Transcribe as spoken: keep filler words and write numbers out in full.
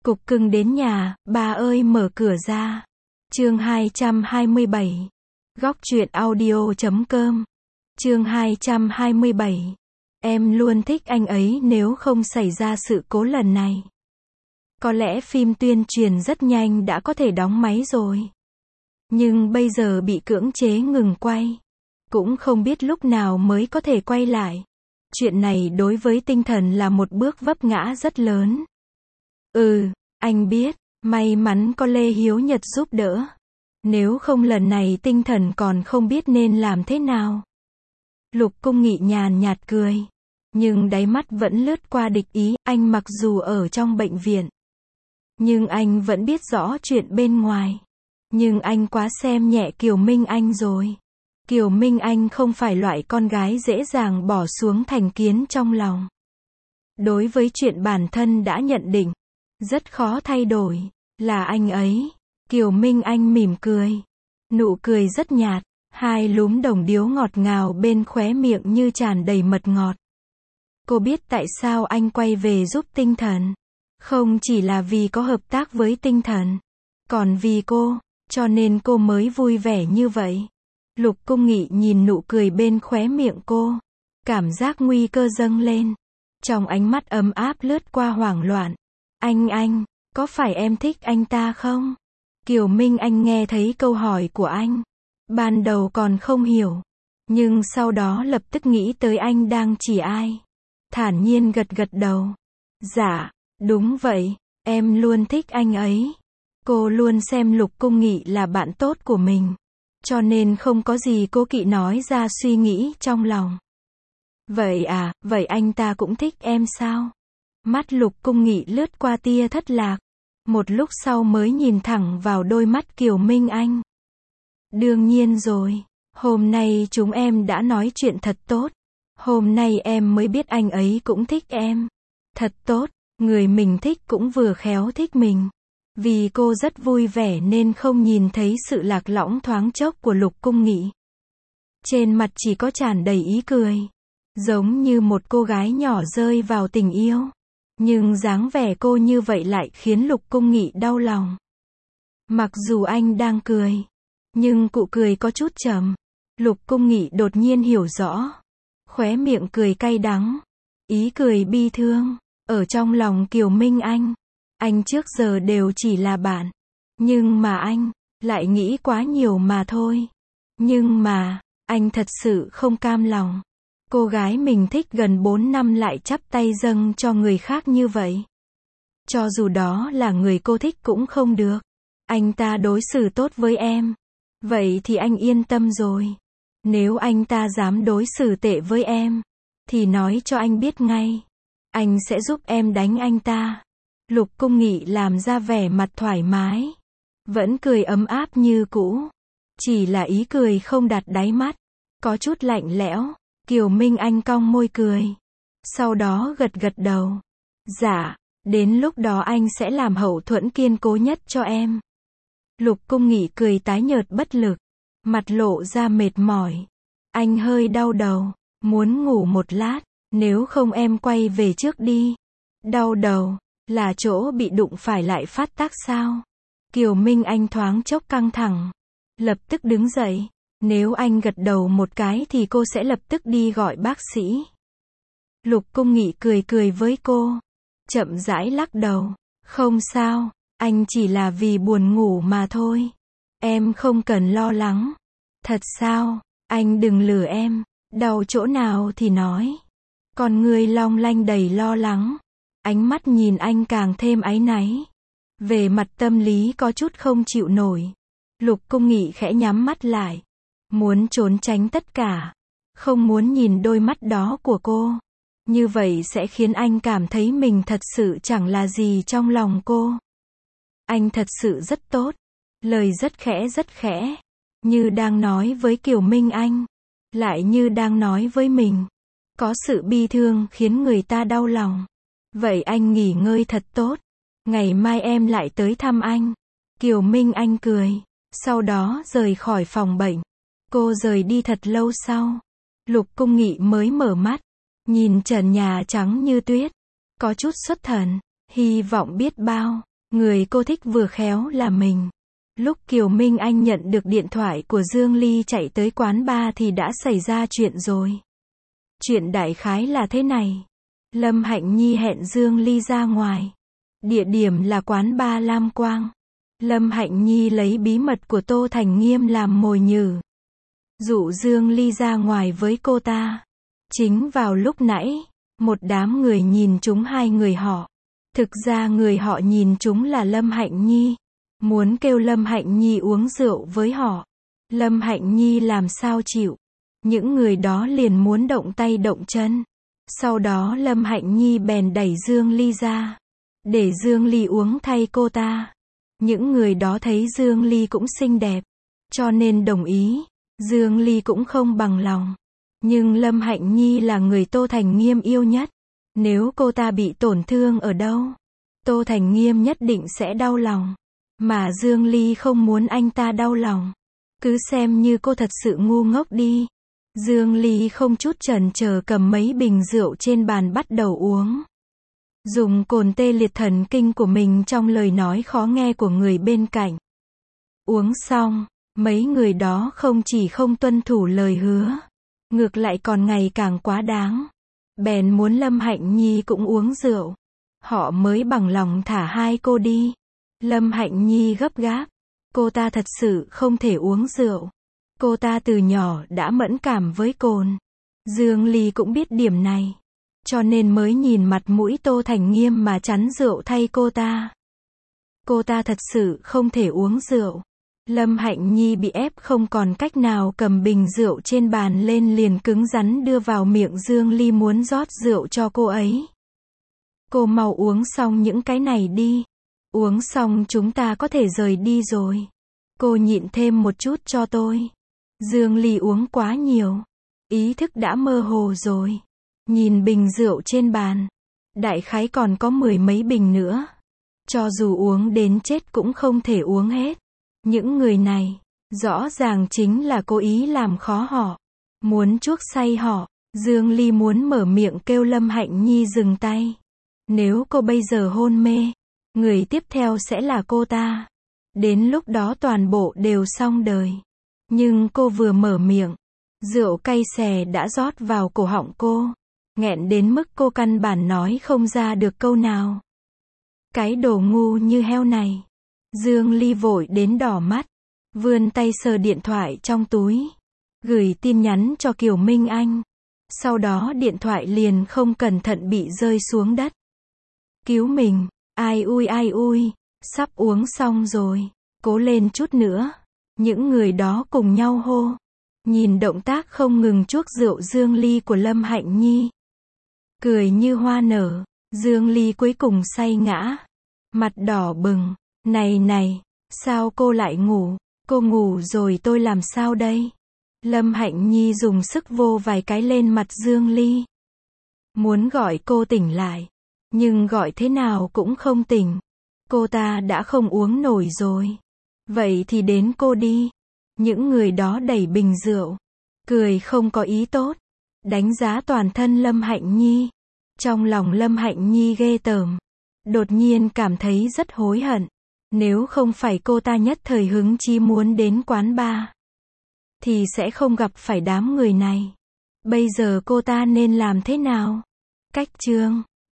Cục cưng đến nhà, bà ơi mở cửa ra. Chương hai trăm hai mươi bảy. Góc truyện audio chấm com. Chương hai trăm hai mươi bảy. Em luôn thích anh ấy nếu không xảy ra sự cố lần này. Có lẽ phim tuyên truyền rất nhanh đã có thể đóng máy rồi. Nhưng bây giờ bị cưỡng chế ngừng quay. Cũng không biết lúc nào mới có thể quay lại. Chuyện này đối với tinh thần là một bước vấp ngã rất lớn. Ừ, anh biết, may mắn có Lê Hiếu Nhật giúp đỡ. Nếu không lần này tinh thần còn không biết nên làm thế nào. Lục Cung Nghị nhàn nhạt cười. Nhưng đáy mắt vẫn lướt qua địch ý, anh mặc dù ở trong bệnh viện. Nhưng anh vẫn biết rõ chuyện bên ngoài. Nhưng anh quá xem nhẹ Kiều Minh Anh rồi. Kiều Minh Anh không phải loại con gái dễ dàng bỏ xuống thành kiến trong lòng. Đối với chuyện bản thân đã nhận định, rất khó thay đổi, là anh ấy. Kiều Minh Anh mỉm cười. Nụ cười rất nhạt, hai lúm đồng điếu ngọt ngào bên khóe miệng như tràn đầy mật ngọt. Cô biết tại sao anh quay về giúp tinh thần. Không chỉ là vì có hợp tác với tinh thần, còn vì cô, cho nên cô mới vui vẻ như vậy. Lục Cung Nghị nhìn nụ cười bên khóe miệng cô. Cảm giác nguy cơ dâng lên. Trong ánh mắt ấm áp lướt qua hoảng loạn. Anh anh, có phải em thích anh ta không? Kiều Minh Anh nghe thấy câu hỏi của anh. Ban đầu còn không hiểu. Nhưng sau đó lập tức nghĩ tới anh đang chỉ ai. Thản nhiên gật gật đầu. Dạ, đúng vậy, em luôn thích anh ấy. Cô luôn xem Lục Cung Nghị là bạn tốt của mình. Cho nên không có gì cố kỵ nói ra suy nghĩ trong lòng. Vậy à, vậy anh ta cũng thích em sao? Mắt Lục Cung Nghị lướt qua tia thất lạc. Một lúc sau mới nhìn thẳng vào đôi mắt Kiều Minh Anh. Đương nhiên rồi, hôm nay chúng em đã nói chuyện thật tốt. Hôm nay em mới biết anh ấy cũng thích em. Thật tốt, người mình thích cũng vừa khéo thích mình. Vì cô rất vui vẻ nên không nhìn thấy sự lạc lõng thoáng chốc của Lục Cung Nghị. Trên mặt chỉ có tràn đầy ý cười. Giống như một cô gái nhỏ rơi vào tình yêu. Nhưng dáng vẻ cô như vậy lại khiến Lục Cung Nghị đau lòng. Mặc dù anh đang cười, nhưng cụ cười có chút trầm. Lục Cung Nghị đột nhiên hiểu rõ. Khóe miệng cười cay đắng. Ý cười bi thương. Ở trong lòng Kiều Minh Anh. Anh trước giờ đều chỉ là bạn. Nhưng mà anh, lại nghĩ quá nhiều mà thôi. Nhưng mà, anh thật sự không cam lòng. Cô gái mình thích gần bốn năm lại chắp tay dâng cho người khác như vậy. Cho dù đó là người cô thích cũng không được. Anh ta đối xử tốt với em. Vậy thì anh yên tâm rồi. Nếu anh ta dám đối xử tệ với em, thì nói cho anh biết ngay. Anh sẽ giúp em đánh anh ta. Lục Cung Nghị làm ra vẻ mặt thoải mái. Vẫn cười ấm áp như cũ. Chỉ là ý cười không đặt đáy mắt. Có chút lạnh lẽo. Kiều Minh Anh cong môi cười. Sau đó gật gật đầu. Dạ, đến lúc đó anh sẽ làm hậu thuẫn kiên cố nhất cho em. Lục Cung Nghị cười tái nhợt bất lực. Mặt lộ ra mệt mỏi. Anh hơi đau đầu. Muốn ngủ một lát. Nếu không em quay về trước đi. Đau đầu. Là chỗ bị đụng phải lại phát tác sao? Kiều Minh Anh thoáng chốc căng thẳng. Lập tức đứng dậy. Nếu anh gật đầu một cái thì cô sẽ lập tức đi gọi bác sĩ. Lục Cung Nghị cười cười với cô. Chậm rãi lắc đầu. Không sao, anh chỉ là vì buồn ngủ mà thôi. Em không cần lo lắng. Thật sao? Anh đừng lừa em. Đau chỗ nào thì nói. Còn người long lanh đầy lo lắng. Ánh mắt nhìn anh càng thêm áy náy. Về mặt tâm lý có chút không chịu nổi. Lục Cung Nghị khẽ nhắm mắt lại. Muốn trốn tránh tất cả. Không muốn nhìn đôi mắt đó của cô. Như vậy sẽ khiến anh cảm thấy mình thật sự chẳng là gì trong lòng cô. Anh thật sự rất tốt. Lời rất khẽ rất khẽ. Như đang nói với Kiều Minh Anh. Lại như đang nói với mình. Có sự bi thương khiến người ta đau lòng. Vậy anh nghỉ ngơi thật tốt. Ngày mai em lại tới thăm anh. Kiều Minh Anh cười. Sau đó rời khỏi phòng bệnh. Cô rời đi thật lâu sau. Lục Cung Nghị mới mở mắt. Nhìn trần nhà trắng như tuyết. Có chút xuất thần. Hy vọng biết bao. Người cô thích vừa khéo là mình. Lúc Kiều Minh Anh nhận được điện thoại của Dương Ly chạy tới quán bar thì đã xảy ra chuyện rồi. Chuyện đại khái là thế này. Lâm Hạnh Nhi hẹn Dương Ly ra ngoài. Địa điểm là quán bar Lam Quang. Lâm Hạnh Nhi lấy bí mật của Tô Thành Nghiêm làm mồi nhử. Dụ Dương Ly ra ngoài với cô ta. Chính vào lúc nãy, một đám người nhìn trúng hai người họ. Thực ra người họ nhìn trúng là Lâm Hạnh Nhi. Muốn kêu Lâm Hạnh Nhi uống rượu với họ. Lâm Hạnh Nhi làm sao chịu. Những người đó liền muốn động tay động chân. Sau đó Lâm Hạnh Nhi bèn đẩy Dương Ly ra. Để Dương Ly uống thay cô ta. Những người đó thấy Dương Ly cũng xinh đẹp. Cho nên đồng ý. Dương Ly cũng không bằng lòng. Nhưng Lâm Hạnh Nhi là người Tô Thành Nghiêm yêu nhất. Nếu cô ta bị tổn thương ở đâu, Tô Thành Nghiêm nhất định sẽ đau lòng. Mà Dương Ly không muốn anh ta đau lòng. Cứ xem như cô thật sự ngu ngốc đi. Dương Ly không chút chần chờ cầm mấy bình rượu trên bàn bắt đầu uống. Dùng cồn tê liệt thần kinh của mình trong lời nói khó nghe của người bên cạnh. Uống xong, mấy người đó không chỉ không tuân thủ lời hứa, ngược lại còn ngày càng quá đáng. Bèn muốn Lâm Hạnh Nhi cũng uống rượu. Họ mới bằng lòng thả hai cô đi. Lâm Hạnh Nhi gấp gáp. Cô ta thật sự không thể uống rượu. Cô ta từ nhỏ đã mẫn cảm với cồn. Dương Ly cũng biết điểm này. Cho nên mới nhìn mặt mũi Tô Thành Nghiêm mà chắn rượu thay cô ta. Cô ta thật sự không thể uống rượu. Lâm Hạnh Nhi bị ép không còn cách nào cầm bình rượu trên bàn lên liền cứng rắn đưa vào miệng Dương Ly muốn rót rượu cho cô ấy. Cô mau uống xong những cái này đi. Uống xong chúng ta có thể rời đi rồi. Cô nhịn thêm một chút cho tôi. Dương Ly uống quá nhiều. Ý thức đã mơ hồ rồi. Nhìn bình rượu trên bàn. Đại khái còn có mười mấy bình nữa. Cho dù uống đến chết cũng không thể uống hết. Những người này, rõ ràng chính là cố ý làm khó họ. Muốn chuốc say họ. Dương Ly muốn mở miệng kêu Lâm Hạnh Nhi dừng tay. Nếu cô bây giờ hôn mê, người tiếp theo sẽ là cô ta. Đến lúc đó toàn bộ đều xong đời. Nhưng cô vừa mở miệng, rượu cay xè đã rót vào cổ họng cô. Nghẹn đến mức cô căn bản nói không ra được câu nào. Cái đồ ngu như heo này. Dương Ly vội đến đỏ mắt. Vươn tay sờ điện thoại trong túi. Gửi tin nhắn cho Kiều Minh Anh. Sau đó điện thoại liền không cẩn thận bị rơi xuống đất. Cứu mình. Ai ui ai ui. Sắp uống xong rồi. Cố lên chút nữa. Những người đó cùng nhau hô. Nhìn động tác không ngừng chuốc rượu Dương Ly của Lâm Hạnh Nhi. Cười như hoa nở. Dương Ly cuối cùng say ngã. Mặt đỏ bừng. Này này. Sao cô lại ngủ? Cô ngủ rồi tôi làm sao đây? Lâm Hạnh Nhi dùng sức vô vài cái lên mặt Dương Ly. Muốn gọi cô tỉnh lại. Nhưng gọi thế nào cũng không tỉnh. Cô ta đã không uống nổi rồi. Vậy thì đến cô đi. Những người đó đẩy bình rượu. Cười không có ý tốt. Đánh giá toàn thân Lâm Hạnh Nhi. Trong lòng Lâm Hạnh Nhi ghê tởm. Đột nhiên cảm thấy rất hối hận. Nếu không phải cô ta nhất thời hứng chí muốn đến quán bar, thì sẽ không gặp phải đám người này. Bây giờ cô ta nên làm thế nào? Cách chương